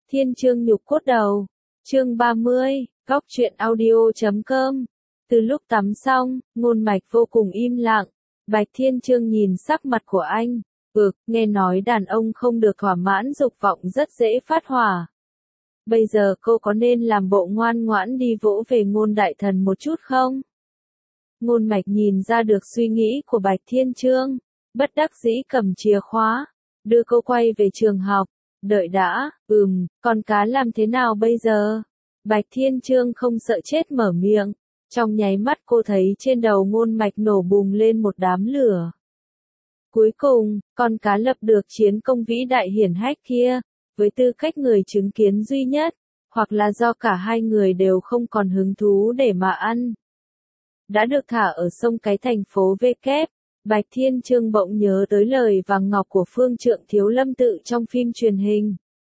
Thiên Chương nhục cốt đầu. Chương 30, góc truyện audio.com. Từ lúc tắm xong, Ngôn Mạch vô cùng im lặng. Bạch Thiên Chương nhìn sắc mặt của anh. Nghe nói đàn ông không được thỏa mãn dục vọng rất dễ phát hỏa. Bây giờ cô có nên làm bộ ngoan ngoãn đi vỗ về Ngôn đại thần một chút không? Ngôn Mạch nhìn ra được suy nghĩ của Bạch Thiên Chương, bất đắc dĩ cầm chìa khóa, đưa cô quay về trường học. Đợi đã, con cá làm thế nào bây giờ? Bạch Thiên Chương không sợ chết mở miệng. Trong nháy mắt cô thấy trên đầu Ngôn Mạch nổ bùng lên một đám lửa. Cuối cùng, con cá lập được chiến công vĩ đại hiển hách kia, với tư cách người chứng kiến duy nhất, hoặc là do cả hai người đều không còn hứng thú để mà ăn. Đã được thả ở sông cái thành phố V kép, Bạch Thiên Chương bỗng nhớ tới lời vàng ngọc của Phương Trượng Thiếu Lâm Tự trong phim truyền hình.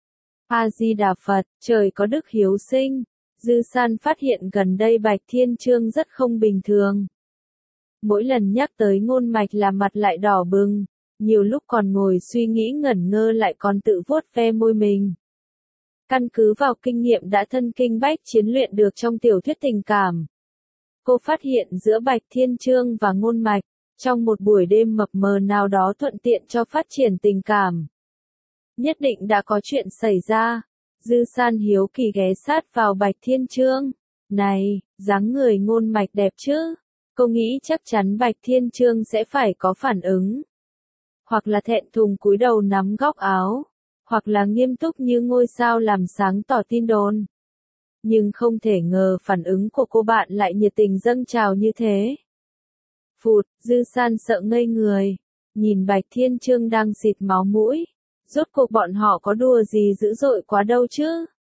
A Di Đà Phật, trời có đức hiếu sinh. Dư San phát hiện gần đây Bạch Thiên Chương rất không bình thường. Mỗi lần nhắc tới Ngôn Mạch là mặt lại đỏ bừng, nhiều lúc còn ngồi suy nghĩ ngẩn ngơ lại còn tự vuốt ve môi mình. Căn cứ vào kinh nghiệm đã thân kinh bách chiến luyện được trong tiểu thuyết tình cảm, cô phát hiện giữa Bạch Thiên Chương và Ngôn Mạch, trong một buổi đêm mập mờ nào đó thuận tiện cho phát triển tình cảm, nhất định đã có chuyện xảy ra. Dư San hiếu kỳ ghé sát vào Bạch Thiên Chương. Này, dáng người Ngôn Mạch đẹp chứ? Cô nghĩ chắc chắn Bạch Thiên Chương sẽ phải có phản ứng. Hoặc là thẹn thùng cúi đầu nắm góc áo, hoặc là nghiêm túc như ngôi sao làm sáng tỏ tin đồn. Nhưng không thể ngờ phản ứng của cô bạn lại nhiệt tình dâng trào như thế. Phụt, Dư San sợ ngây người, nhìn Bạch Thiên Chương đang xịt máu mũi. Rốt cuộc bọn họ có đùa gì dữ dội quá đâu chứ?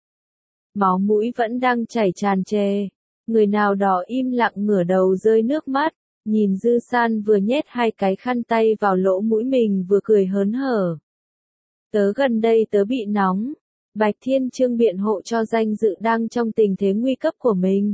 Máu mũi vẫn đang chảy tràn trề. Người nào đó im lặng ngửa đầu rơi nước mắt, nhìn Dư San vừa nhét hai cái khăn tay vào lỗ mũi mình vừa cười hớn hở. Tớ gần đây tớ bị nóng. Bạch Thiên Chương biện hộ cho danh dự đang trong tình thế nguy cấp của mình.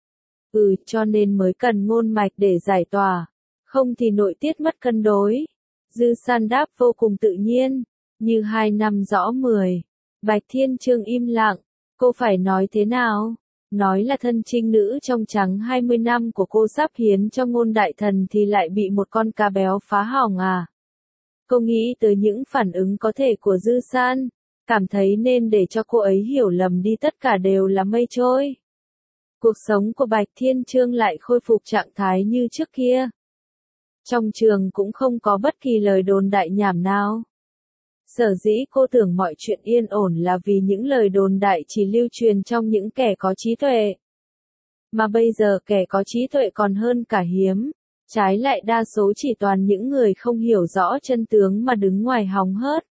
Cho nên mới cần Ngôn Mạch để giải tỏa. Không thì nội tiết mất cân đối. Dư San đáp vô cùng tự nhiên. Như 2 năm rõ 10. Bạch Thiên Chương im lặng. Cô phải nói thế nào? Nói là thân trinh nữ trong trắng 20 năm của cô sắp hiến cho Ngôn đại thần thì lại bị một con cá béo phá hỏng à? Cô nghĩ tới những phản ứng có thể của Dư San, cảm thấy nên để cho cô ấy hiểu lầm đi tất cả đều là mây trôi. Cuộc sống của Bạch Thiên Chương lại khôi phục trạng thái như trước kia. Trong trường cũng không có bất kỳ lời đồn đại nhảm nào. Sở dĩ cô tưởng mọi chuyện yên ổn là vì những lời đồn đại chỉ lưu truyền trong những kẻ có trí tuệ. Mà bây giờ kẻ có trí tuệ còn hơn cả hiếm, trái lại đa số chỉ toàn những người không hiểu rõ chân tướng mà đứng ngoài hóng hớt.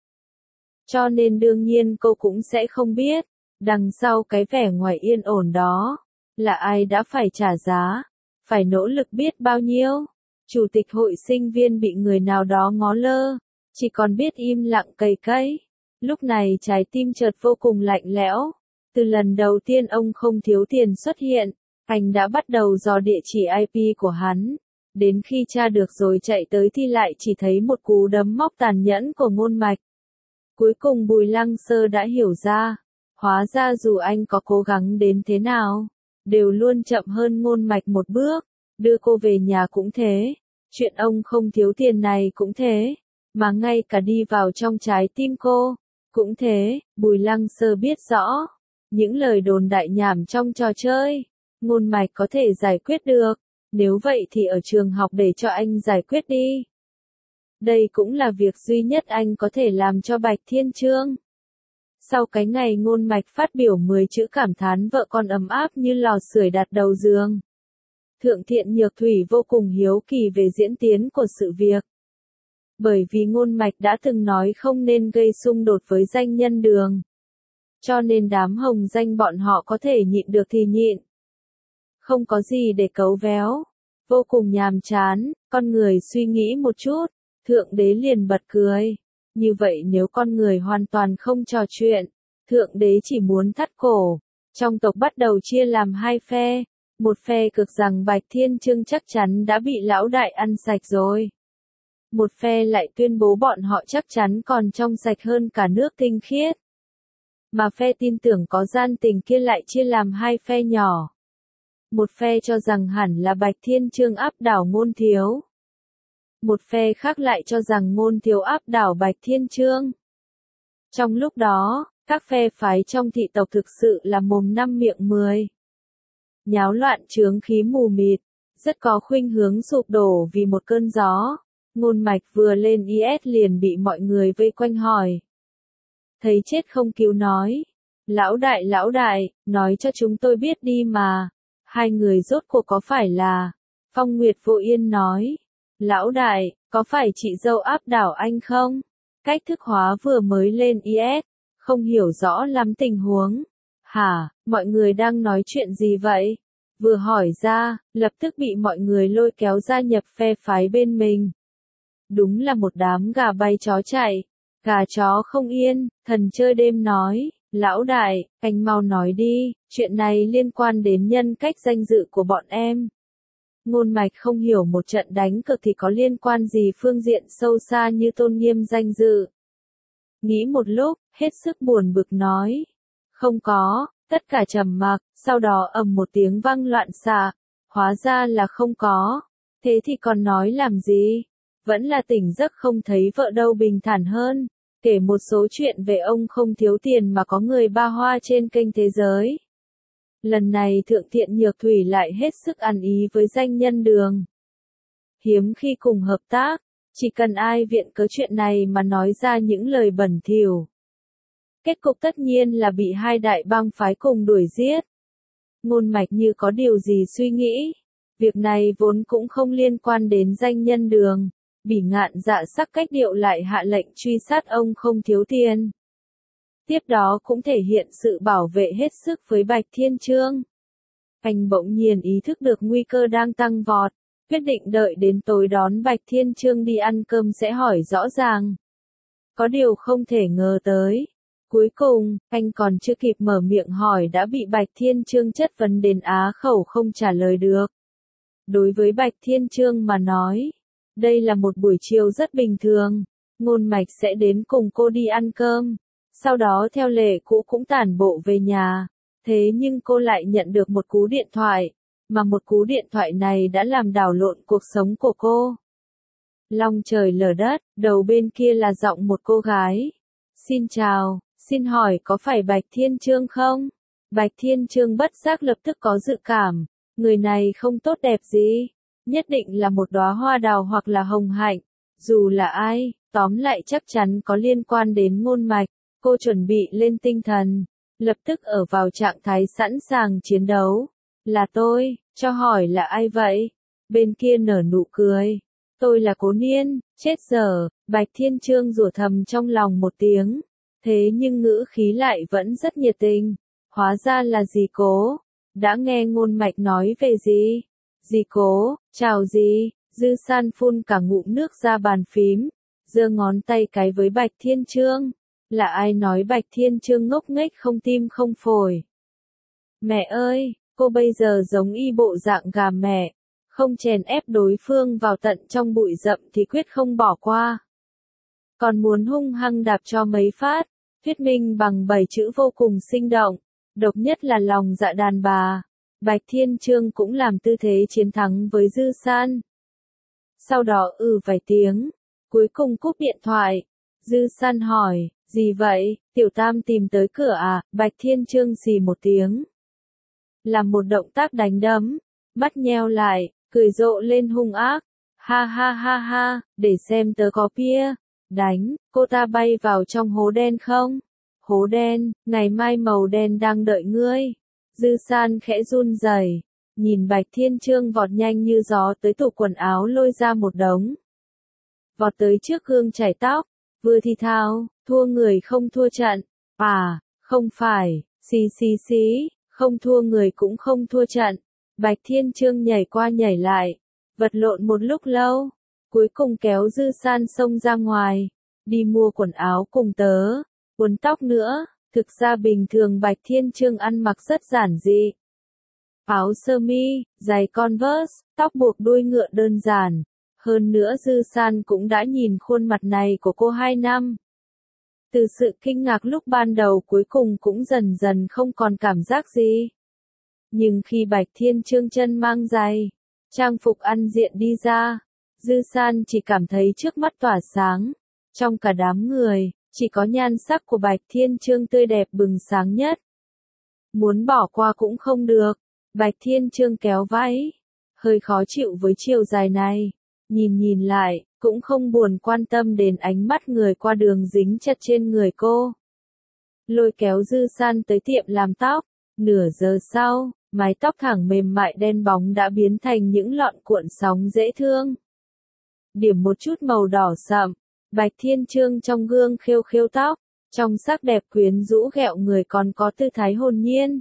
Cho nên đương nhiên cô cũng sẽ không biết, đằng sau cái vẻ ngoài yên ổn đó, là ai đã phải trả giá, phải nỗ lực biết bao nhiêu. Chủ tịch hội sinh viên bị người nào đó ngó lơ, chỉ còn biết im lặng cầy cấy. Lúc này trái tim chợt vô cùng lạnh lẽo. Từ lần đầu tiên ông không thiếu tiền xuất hiện, anh đã bắt đầu dò địa chỉ IP của hắn. Đến khi tra được rồi chạy tới thì lại chỉ thấy một cú đấm móc tàn nhẫn của Ngôn Mạch. Cuối cùng Bùi Lăng Sơ đã hiểu ra. Hóa ra dù anh có cố gắng đến thế nào, đều luôn chậm hơn Ngôn Mạch một bước. Đưa cô về nhà cũng thế. Chuyện ông không thiếu tiền này cũng thế. Mà ngay cả đi vào trong trái tim cô, cũng thế. Bùi Lăng Sơ biết rõ, những lời đồn đại nhảm trong trò chơi, Ngôn Mạch có thể giải quyết được, nếu vậy thì ở trường học để cho anh giải quyết đi. Đây cũng là việc duy nhất anh có thể làm cho Bạch Thiên Chương. Sau cái ngày Ngôn Mạch phát biểu 10 chữ cảm thán vợ con ấm áp như lò sưởi đặt đầu giường. Thượng Thiện Nhược Thủy vô cùng hiếu kỳ về diễn tiến của sự việc. Bởi vì Ngôn Mạch đã từng nói không nên gây xung đột với danh nhân Đường. Cho nên đám hồng danh bọn họ có thể nhịn được thì nhịn. Không có gì để cấu véo. Vô cùng nhàm chán, con người suy nghĩ một chút, Thượng Đế liền bật cười. Như vậy nếu con người hoàn toàn không trò chuyện, Thượng Đế chỉ muốn thắt cổ. Trong tộc bắt đầu chia làm 2 phe. Một phe cực rằng Bạch Thiên Chương chắc chắn đã bị lão đại ăn sạch rồi. Một phe lại tuyên bố bọn họ chắc chắn còn trong sạch hơn cả nước tinh khiết. Mà phe tin tưởng có gian tình kia lại chia làm hai phe nhỏ. Một phe cho rằng hẳn là Bạch Thiên Chương áp đảo Ngôn Thiếu. Một phe khác lại cho rằng Ngôn Thiếu áp đảo Bạch Thiên Chương. Trong lúc đó, các phe phái trong thị tộc thực sự là mồm năm miệng 10. Nháo loạn chướng khí mù mịt, rất có khuynh hướng sụp đổ vì một cơn gió. Ngôn Mạch vừa lên IS liền bị mọi người vây quanh hỏi. Thấy chết không cứu nói. Lão đại, nói cho chúng tôi biết đi mà. Hai người rốt cuộc có phải là... Phong Nguyệt Vô Yên nói. Lão đại, có phải chị dâu áp đảo anh không? Cách thức hóa vừa mới lên IS, không hiểu rõ lắm tình huống. Hả, mọi người đang nói chuyện gì vậy? Vừa hỏi ra, lập tức bị mọi người lôi kéo gia nhập phe phái bên mình. Đúng là một đám gà bay chó chạy, gà chó không yên, thần chơi đêm nói, lão đại, anh mau nói đi, chuyện này liên quan đến nhân cách danh dự của bọn em. Ngôn Mạch không hiểu một trận đánh cược thì có liên quan gì phương diện sâu xa như tôn nghiêm danh dự. Nghĩ một lúc, hết sức buồn bực nói. Không có, tất cả trầm mặc, sau đó ầm một tiếng vang loạn xạ. Hóa ra là không có. Thế thì còn nói làm gì? Vẫn là tỉnh giấc không thấy vợ đâu bình thản hơn. Kể một số chuyện về ông không thiếu tiền mà có người ba hoa trên kênh thế giới. Lần này Thượng Thiện Nhược Thủy lại hết sức ăn ý với danh nhân Đường. Hiếm khi cùng hợp tác, chỉ cần ai viện cớ chuyện này mà nói ra những lời bẩn thỉu. Kết cục tất nhiên là bị hai đại bang phái cùng đuổi giết. Ngôn Mạch như có điều gì suy nghĩ. Việc này vốn cũng không liên quan đến danh nhân Đường. Bỉ Ngạn dạ sắc cách điệu lại hạ lệnh truy sát ông không thiếu tiền. Tiếp đó cũng thể hiện sự bảo vệ hết sức với Bạch Thiên Chương. Anh bỗng nhiên ý thức được nguy cơ đang tăng vọt, quyết định đợi đến tối đón Bạch Thiên Chương đi ăn cơm sẽ hỏi rõ ràng. Có điều không thể ngờ tới. Cuối cùng, anh còn chưa kịp mở miệng hỏi đã bị Bạch Thiên Chương chất vấn đến á khẩu không trả lời được. Đối với Bạch Thiên Chương mà nói, đây là một buổi chiều rất bình thường. Ngôn Mạch sẽ đến cùng cô đi ăn cơm. Sau đó theo lệ cũ cũng tản bộ về nhà. Thế nhưng cô lại nhận được một cú điện thoại. Mà một cú điện thoại này đã làm đảo lộn cuộc sống của cô. Long trời lở đất, đầu bên kia là giọng một cô gái. Xin chào, xin hỏi có phải Bạch Thiên Chương không? Bạch Thiên Chương bất giác lập tức có dự cảm. Người này không tốt đẹp gì. Nhất định là một đóa hoa đào hoặc là hồng hạnh. Dù là ai, tóm lại chắc chắn có liên quan đến Ngôn Mạch. Cô chuẩn bị lên tinh thần, lập tức ở vào trạng thái sẵn sàng chiến đấu. Là tôi, cho hỏi là ai vậy? Bên kia nở nụ cười. Tôi là Cố Niên, chết giờ, Bạch Thiên Chương rủa thầm trong lòng một tiếng. Thế nhưng ngữ khí lại vẫn rất nhiệt tình. Hóa ra là dì Cố. Đã nghe Ngôn Mạch nói về gì? Dì Cố, chào dì. Dư San phun cả ngụm nước ra bàn phím. Giơ ngón tay cái với Bạch Thiên Chương. Là ai nói Bạch Thiên Chương ngốc nghếch không tim không phổi? Mẹ ơi, cô bây giờ giống y bộ dạng gà mẹ. Không chèn ép đối phương vào tận trong bụi rậm thì quyết không bỏ qua. Còn muốn hung hăng đạp cho mấy phát. Thuyết minh bằng 7 chữ vô cùng sinh động. Độc nhất là lòng dạ đàn bà. Bạch Thiên Chương cũng làm tư thế chiến thắng với Dư San. Sau đó vài tiếng. Cuối cùng cúp điện thoại. Dư San hỏi. Gì vậy, Tiểu Tam tìm tới cửa à? Bạch Thiên Chương xì một tiếng. Làm một động tác đánh đấm. Mắt nheo lại, cười rộ lên hung ác. Ha ha ha ha, để xem tớ có pia. Đánh, cô ta bay vào trong hố đen không? Hố đen, ngày mai màu đen đang đợi ngươi. Dư San khẽ run rẩy, nhìn Bạch Thiên Chương vọt nhanh như gió tới tủ quần áo lôi ra một đống. Vọt tới trước gương chải tóc, vừa thì thào, thua người không thua trận. À, không phải, xí, không thua người cũng không thua trận. Bạch Thiên Chương nhảy qua nhảy lại, vật lộn một lúc lâu, cuối cùng kéo Dư San xông ra ngoài, đi mua quần áo cùng tớ, quần tóc nữa. Thực ra bình thường Bạch Thiên Chương ăn mặc rất giản dị. Áo sơ mi, giày Converse, tóc buộc đuôi ngựa đơn giản. Hơn nữa Dư San cũng đã nhìn khuôn mặt này của cô 2 năm. Từ sự kinh ngạc lúc ban đầu cuối cùng cũng dần dần không còn cảm giác gì. Nhưng khi Bạch Thiên Trương chân mang giày, trang phục ăn diện đi ra, Dư San chỉ cảm thấy trước mắt tỏa sáng. Trong cả đám người, chỉ có nhan sắc của Bạch Thiên Trương tươi đẹp bừng sáng nhất. Muốn bỏ qua cũng không được. Bạch Thiên Trương kéo váy, hơi khó chịu với chiều dài này. Nhìn lại, cũng không buồn quan tâm đến ánh mắt người qua đường dính chặt trên người cô. Lôi kéo Dư San tới tiệm làm tóc. Nửa giờ sau, mái tóc thẳng mềm mại đen bóng đã biến thành những lọn cuộn sóng dễ thương. Điểm một chút màu đỏ sậm, Bạch Thiên Trương trong gương khêu khêu tóc, trong sắc đẹp quyến rũ ghẹo người còn có tư thái hồn nhiên.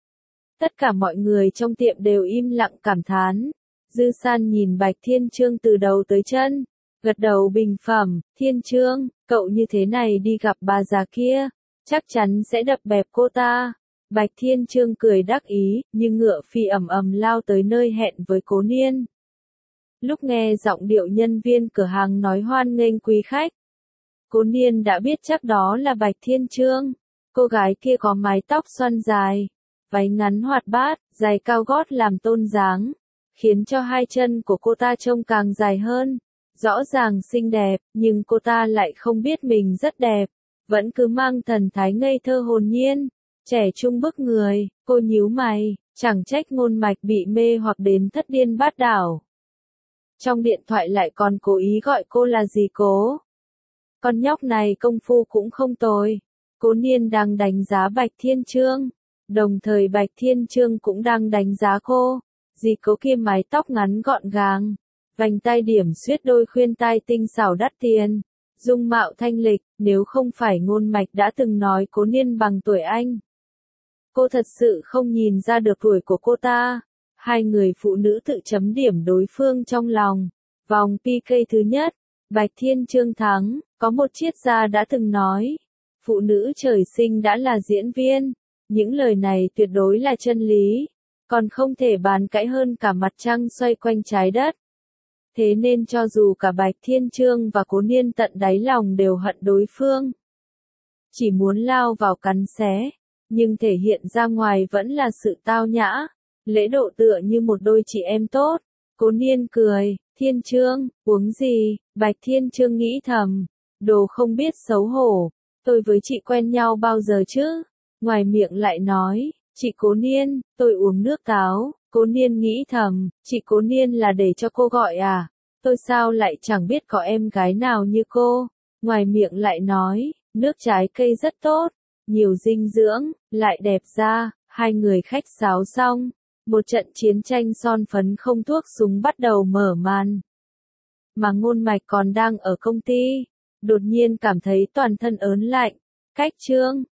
Tất cả mọi người trong tiệm đều im lặng cảm thán. Dư San nhìn Bạch Thiên Trương từ đầu tới chân, gật đầu bình phẩm, Thiên Trương, cậu như thế này đi gặp bà già kia, chắc chắn sẽ đập bẹp cô ta. Bạch Thiên Trương cười đắc ý, như ngựa phi ầm ầm lao tới nơi hẹn với Cố Niên. Lúc nghe giọng điệu nhân viên cửa hàng nói hoan nghênh quý khách, Cố Niên đã biết chắc đó là Bạch Thiên Trương. Cô gái kia có mái tóc xoăn dài, váy ngắn hoạt bát, giày cao gót làm tôn dáng, khiến cho hai chân của cô ta trông càng dài hơn. Rõ ràng xinh đẹp, nhưng cô ta lại không biết mình rất đẹp, vẫn cứ mang thần thái ngây thơ hồn nhiên, trẻ trung bức người. Cô nhíu mày, chẳng trách Ngôn Mạch bị mê hoặc đến thất điên bát đảo. Trong điện thoại lại còn cố ý gọi cô là dì Cố. Con nhóc này công phu cũng không tồi. Cố Niên đang đánh giá Bạch Thiên Trương, đồng thời Bạch Thiên Trương cũng đang đánh giá cô. Dì Cố kia mái tóc ngắn gọn gàng, vành tai điểm xuyết, đôi khuyên tai tinh xảo đắt tiền, dung mạo thanh lịch. Nếu không phải Ngôn Mạch đã từng nói Cố Niên bằng tuổi anh, cô thật sự không nhìn ra được tuổi của cô ta. Hai người phụ nữ tự chấm điểm đối phương trong lòng. Vòng PK thứ nhất, Bạch Thiên Trương thắng. Có một triết gia đã từng nói, phụ nữ trời sinh đã là diễn viên. Những lời này tuyệt đối là chân lý, còn không thể bàn cãi hơn cả mặt trăng xoay quanh trái đất. Thế nên cho dù cả Bạch Thiên Trương và Cố Niên tận đáy lòng đều hận đối phương, chỉ muốn lao vào cắn xé, nhưng thể hiện ra ngoài vẫn là sự tao nhã, lễ độ tựa như một đôi chị em tốt. Cố Niên cười, Thiên Trương, uống gì? Bạch Thiên Trương nghĩ thầm, đồ không biết xấu hổ, tôi với chị quen nhau bao giờ chứ? Ngoài miệng lại nói, chị Cố Niên, tôi uống nước táo. Cố Niên nghĩ thầm, chị Cố Niên là để cho cô gọi à? Tôi sao lại chẳng biết có em gái nào như cô? Ngoài miệng lại nói, nước trái cây rất tốt, nhiều dinh dưỡng, lại đẹp da. Hai người khách sáo xong, một trận chiến tranh son phấn không thuốc súng bắt đầu mở màn. Mà Ngôn Mạch còn đang ở công ty, đột nhiên cảm thấy toàn thân ớn lạnh. Cách Trương,